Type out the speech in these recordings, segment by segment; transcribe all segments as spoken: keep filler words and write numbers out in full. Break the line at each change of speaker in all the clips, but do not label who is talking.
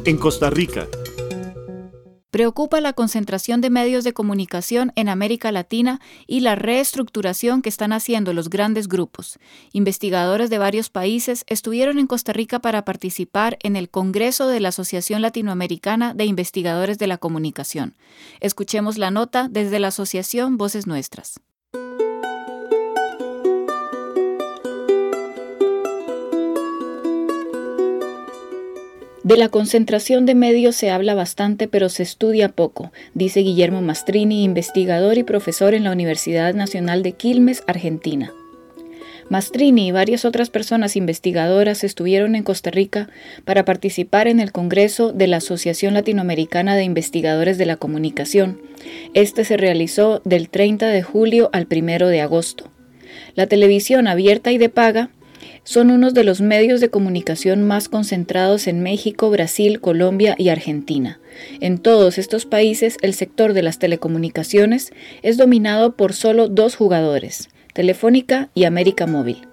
En Costa Rica.
Preocupa la concentración de medios de comunicación en América Latina y la reestructuración que están haciendo los grandes grupos. Investigadores de varios países estuvieron en Costa Rica para participar en el Congreso de la Asociación Latinoamericana de Investigadores de la Comunicación. Escuchemos la nota desde la Asociación Voces Nuestras. De la concentración de medios se habla bastante, pero se estudia poco, dice Guillermo Mastrini, investigador y profesor en la Universidad Nacional de Quilmes, Argentina. Mastrini y varias otras personas investigadoras estuvieron en Costa Rica para participar en el Congreso de la Asociación Latinoamericana de Investigadores de la Comunicación. Este se realizó del treinta de julio al primero de agosto. La televisión abierta y de paga son unos de los medios de comunicación más concentrados en México, Brasil, Colombia y Argentina. En todos estos países, el sector de las telecomunicaciones es dominado por solo dos jugadores, Telefónica y América Móvil.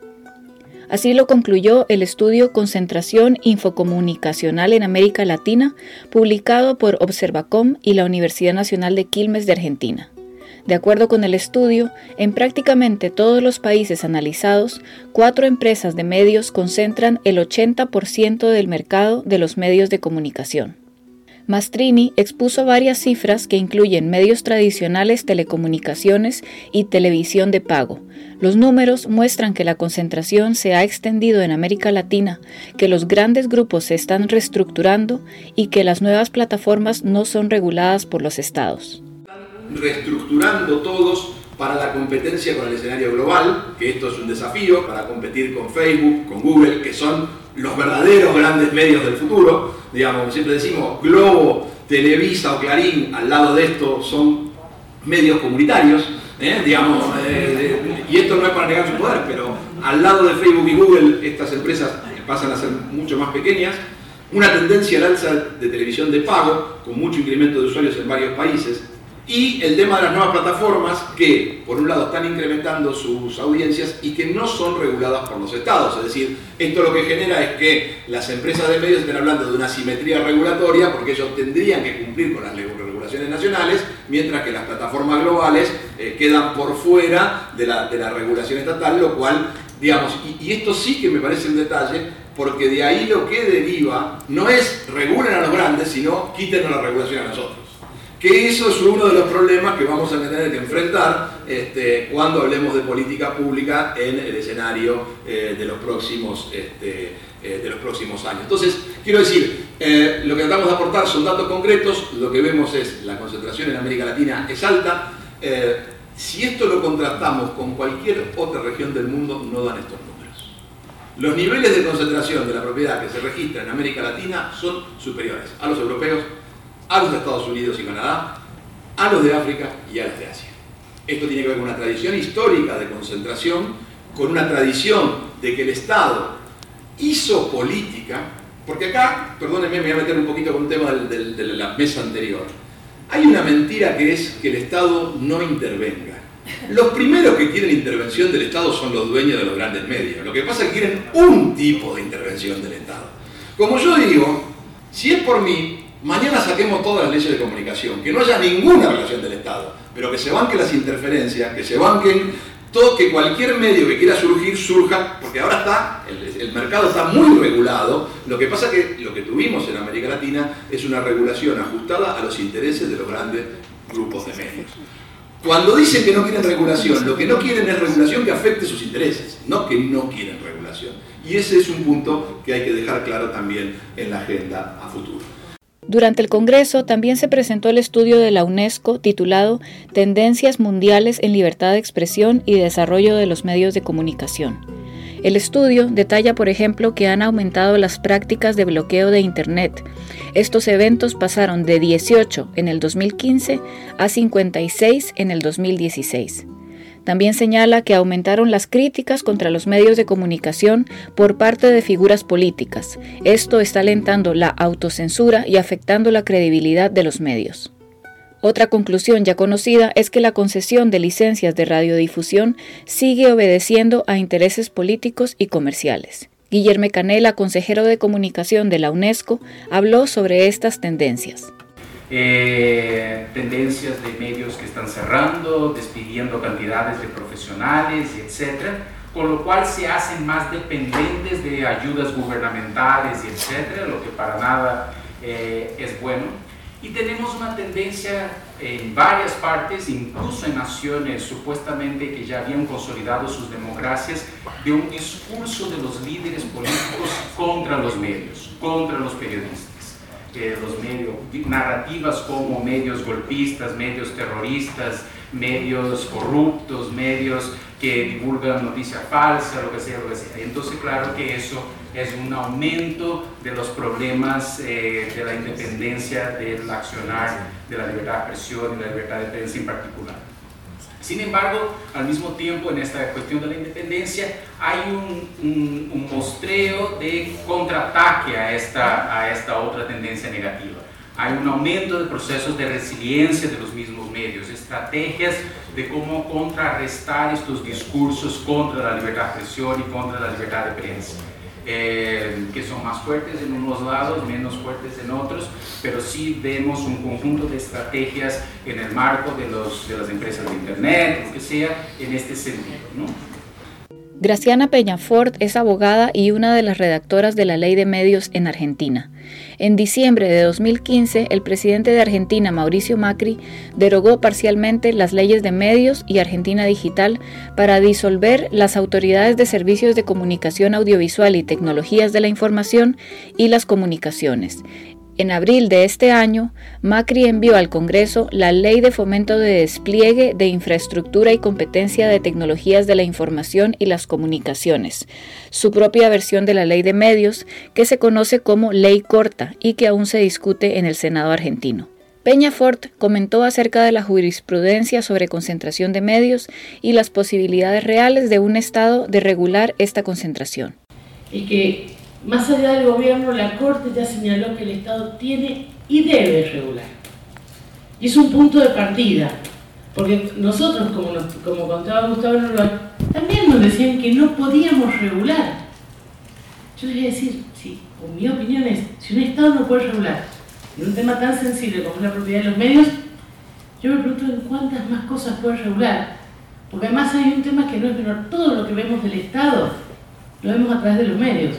Así lo concluyó el estudio Concentración Infocomunicacional en América Latina, publicado por Observacom y la Universidad Nacional de Quilmes de Argentina. De acuerdo con el estudio, en prácticamente todos los países analizados, cuatro empresas de medios concentran el ochenta por ciento del mercado de los medios de comunicación. Mastrini expuso varias cifras que incluyen medios tradicionales, telecomunicaciones y televisión de pago. Los números muestran que la concentración se ha extendido en América Latina, que los grandes grupos se están reestructurando y que las nuevas plataformas no son reguladas por los estados.
Reestructurando todos para la competencia con el escenario global, que esto es un desafío para competir con Facebook, con Google, que son los verdaderos grandes medios del futuro. Digamos, siempre decimos, Globo, Televisa o Clarín, al lado de esto son medios comunitarios, ¿eh? Digamos, eh, y esto no es para negar su poder, pero al lado de Facebook y Google, estas empresas pasan a ser mucho más pequeñas. Una tendencia al alza de televisión de pago, con mucho incremento de usuarios en varios países. Y el tema de las nuevas plataformas que, por un lado, están incrementando sus audiencias y que no son reguladas por los estados. Es decir, esto lo que genera es que las empresas de medios estén hablando de una asimetría regulatoria porque ellos tendrían que cumplir con las regulaciones nacionales, mientras que las plataformas globales eh, quedan por fuera de la, de la regulación estatal, lo cual, digamos, y, y esto sí que me parece un detalle, porque de ahí lo que deriva no es regulen a los grandes, sino quítenos la regulación a nosotros. Que eso es uno de los problemas que vamos a tener que enfrentar este, cuando hablemos de política pública en el escenario eh, de, los próximos, este, eh, de los próximos años. Entonces, quiero decir, eh, lo que tratamos de aportar son datos concretos, lo que vemos es la concentración en América Latina es alta. Eh, si esto lo contrastamos con cualquier otra región del mundo, no dan estos números. Los niveles de concentración de la propiedad que se registra en América Latina son superiores a los europeos, a los de Estados Unidos y Canadá, a los de África y a los de Asia. Esto tiene que ver con una tradición histórica de concentración, con una tradición de que el Estado hizo política, porque acá, perdónenme, me voy a meter un poquito con un tema del, del, de la mesa anterior. Hay una mentira que es que el Estado no intervenga. Los primeros que quieren intervención del Estado son los dueños de los grandes medios. Lo que pasa es que quieren un tipo de intervención del Estado. Como yo digo, si es por mí, mañana saquemos todas las leyes de comunicación, que no haya ninguna relación del Estado, pero que se banquen las interferencias, que se banquen todo, que cualquier medio que quiera surgir, surja, porque ahora está, el, el mercado está muy regulado. Lo que pasa es que lo que tuvimos en América Latina es una regulación ajustada a los intereses de los grandes grupos de medios. Cuando dicen que no quieren regulación, lo que no quieren es regulación que afecte sus intereses, no que no quieren regulación. Y ese es un punto que hay que dejar claro también en la agenda a futuro.
Durante el Congreso también se presentó el estudio de la UNESCO titulado Tendencias Mundiales en Libertad de Expresión y Desarrollo de los Medios de Comunicación. El estudio detalla, por ejemplo, que han aumentado las prácticas de bloqueo de Internet. Estos eventos pasaron de dieciocho en el dos mil quince a cincuenta y seis en el dos mil dieciséis. También señala que aumentaron las críticas contra los medios de comunicación por parte de figuras políticas. Esto está alentando la autocensura y afectando la credibilidad de los medios. Otra conclusión ya conocida es que la concesión de licencias de radiodifusión sigue obedeciendo a intereses políticos y comerciales. Guillermo Canela, consejero de comunicación de la UNESCO, habló sobre estas tendencias.
Eh, tendencias de medios que están cerrando, despidiendo cantidades de profesionales, etcétera, con lo cual se hacen más dependientes de ayudas gubernamentales, etcétera, lo que para nada eh, es bueno. Y tenemos una tendencia en varias partes, incluso en naciones supuestamente que ya habían consolidado sus democracias, de un discurso de los líderes políticos contra los medios, contra los periodistas. Eh, los medios, narrativas como medios golpistas, medios terroristas, medios corruptos, medios que divulgan noticias falsas, lo que sea, lo que sea. Entonces, claro que eso es un aumento de los problemas eh, de la independencia del accionar, de la libertad de expresión y la libertad de prensa en particular. Sin embargo, al mismo tiempo, en esta cuestión de la independencia, hay un, un, un mostreo de contraataque a esta, a esta otra tendencia negativa. Hay un aumento de procesos de resiliencia de los mismos medios, estrategias de cómo contrarrestar estos discursos contra la libertad de expresión y contra la libertad de prensa. Eh, que son más fuertes en unos lados, menos fuertes en otros, pero sí vemos un conjunto de estrategias en el marco de, los, de las empresas de Internet, lo que sea, en este sentido, ¿no?
Graciana Peñafort es abogada y una de las redactoras de la Ley de Medios en Argentina. En diciembre de dos mil quince, el presidente de Argentina, Mauricio Macri, derogó parcialmente las leyes de medios y Argentina Digital para disolver las autoridades de servicios de comunicación audiovisual y tecnologías de la información y las comunicaciones. En abril de este año, Macri envió al Congreso la Ley de Fomento de Despliegue de Infraestructura y Competencia de Tecnologías de la Información y las Comunicaciones, su propia versión de la Ley de Medios, que se conoce como Ley Corta y que aún se discute en el Senado argentino. Peñafort comentó acerca de la jurisprudencia sobre concentración de medios y las posibilidades reales de un Estado de regular esta concentración.
Es que más allá del gobierno, la Corte ya señaló que el Estado tiene y debe regular. Y es un punto de partida, porque nosotros, como, nos, como contaba Gustavo Norbert, también nos decían que no podíamos regular. Yo les voy a decir, sí, o mi opinión es, si un Estado no puede regular en un tema tan sensible como es la propiedad de los medios, yo me pregunto en cuántas más cosas puede regular. Porque además hay un tema que no es menor, todo lo que vemos del Estado lo vemos a través de los medios.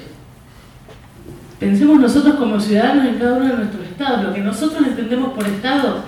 Pensemos nosotros como ciudadanos en cada uno de nuestros estados. Lo que nosotros entendemos por estado,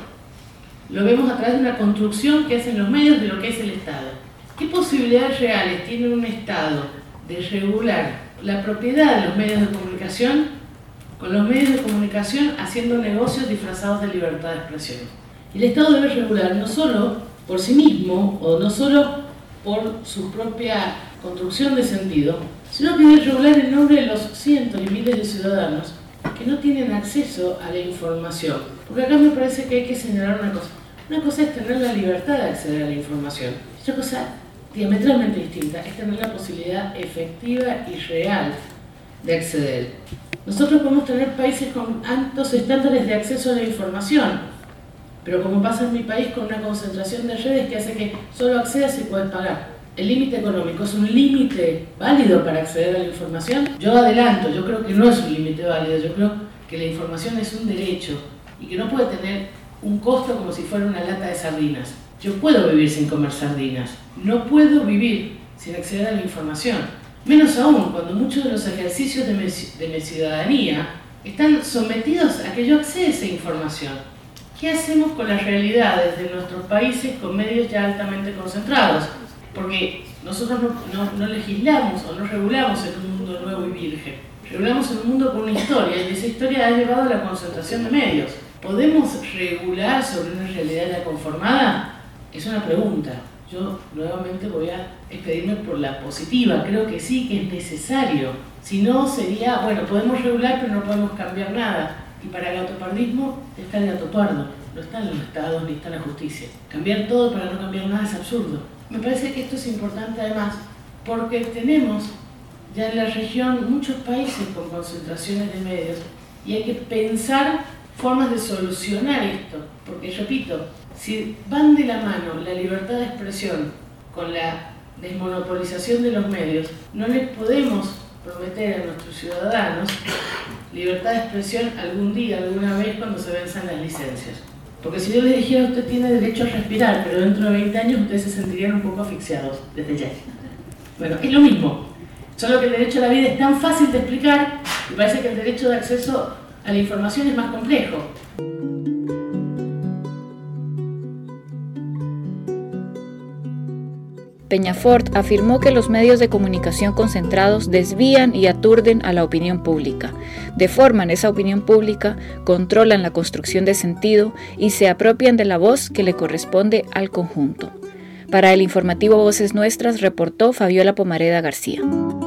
lo vemos a través de una construcción que hacen los medios de lo que es el Estado. ¿Qué posibilidades reales tiene un Estado de regular la propiedad de los medios de comunicación con los medios de comunicación haciendo negocios disfrazados de libertad de expresión? El Estado debe regular no solo por sí mismo o no solo por su propia construcción de sentido, sino que debe regular en nombre de los cientos y miles de ciudadanos que no tienen acceso a la información. Porque acá me parece que hay que señalar una cosa. Una cosa es tener la libertad de acceder a la información. Otra cosa diametralmente distinta es tener la posibilidad efectiva y real de acceder. Nosotros podemos tener países con altos estándares de acceso a la información, pero como pasa en mi país con una concentración de redes que hace que solo accedas y puedes pagar. ¿El límite económico es un límite válido para acceder a la información? Yo adelanto, yo creo que no es un límite válido, yo creo que la información es un derecho y que no puede tener un costo como si fuera una lata de sardinas. Yo puedo vivir sin comer sardinas, no puedo vivir sin acceder a la información. Menos aún cuando muchos de los ejercicios de mi, de mi ciudadanía están sometidos a que yo acceda a esa información. ¿Qué hacemos con las realidades de nuestros países con medios ya altamente concentrados? Porque nosotros no, no, no legislamos o no regulamos en un mundo nuevo y virgen. Regulamos en un mundo con una historia y esa historia ha llevado a la concentración de medios. ¿Podemos regular sobre una realidad ya conformada? Es una pregunta. Yo nuevamente voy a expedirme por la positiva. Creo que sí, que es necesario. Si no, sería, bueno, podemos regular pero no podemos cambiar nada. Y para el gatopartismo está el gato pardo. No están los estados ni está la justicia. Cambiar todo para no cambiar nada es absurdo. Me parece que esto es importante además porque tenemos ya en la región muchos países con concentraciones de medios y hay que pensar formas de solucionar esto. Porque, repito, si van de la mano la libertad de expresión con la desmonopolización de los medios, no les podemos prometer a nuestros ciudadanos libertad de expresión algún día, alguna vez, cuando se venzan las licencias. Porque si yo les dijera, usted tiene derecho a respirar, pero dentro de veinte años ustedes se sentirían un poco asfixiados desde ya. Bueno, es lo mismo, solo que el derecho a la vida es tan fácil de explicar y parece que el derecho de acceso a la información es más complejo.
Peñafort afirmó que los medios de comunicación concentrados desvían y aturden a la opinión pública, deforman esa opinión pública, controlan la construcción de sentido y se apropian de la voz que le corresponde al conjunto. Para el informativo Voces Nuestras reportó Fabiola Pomareda García.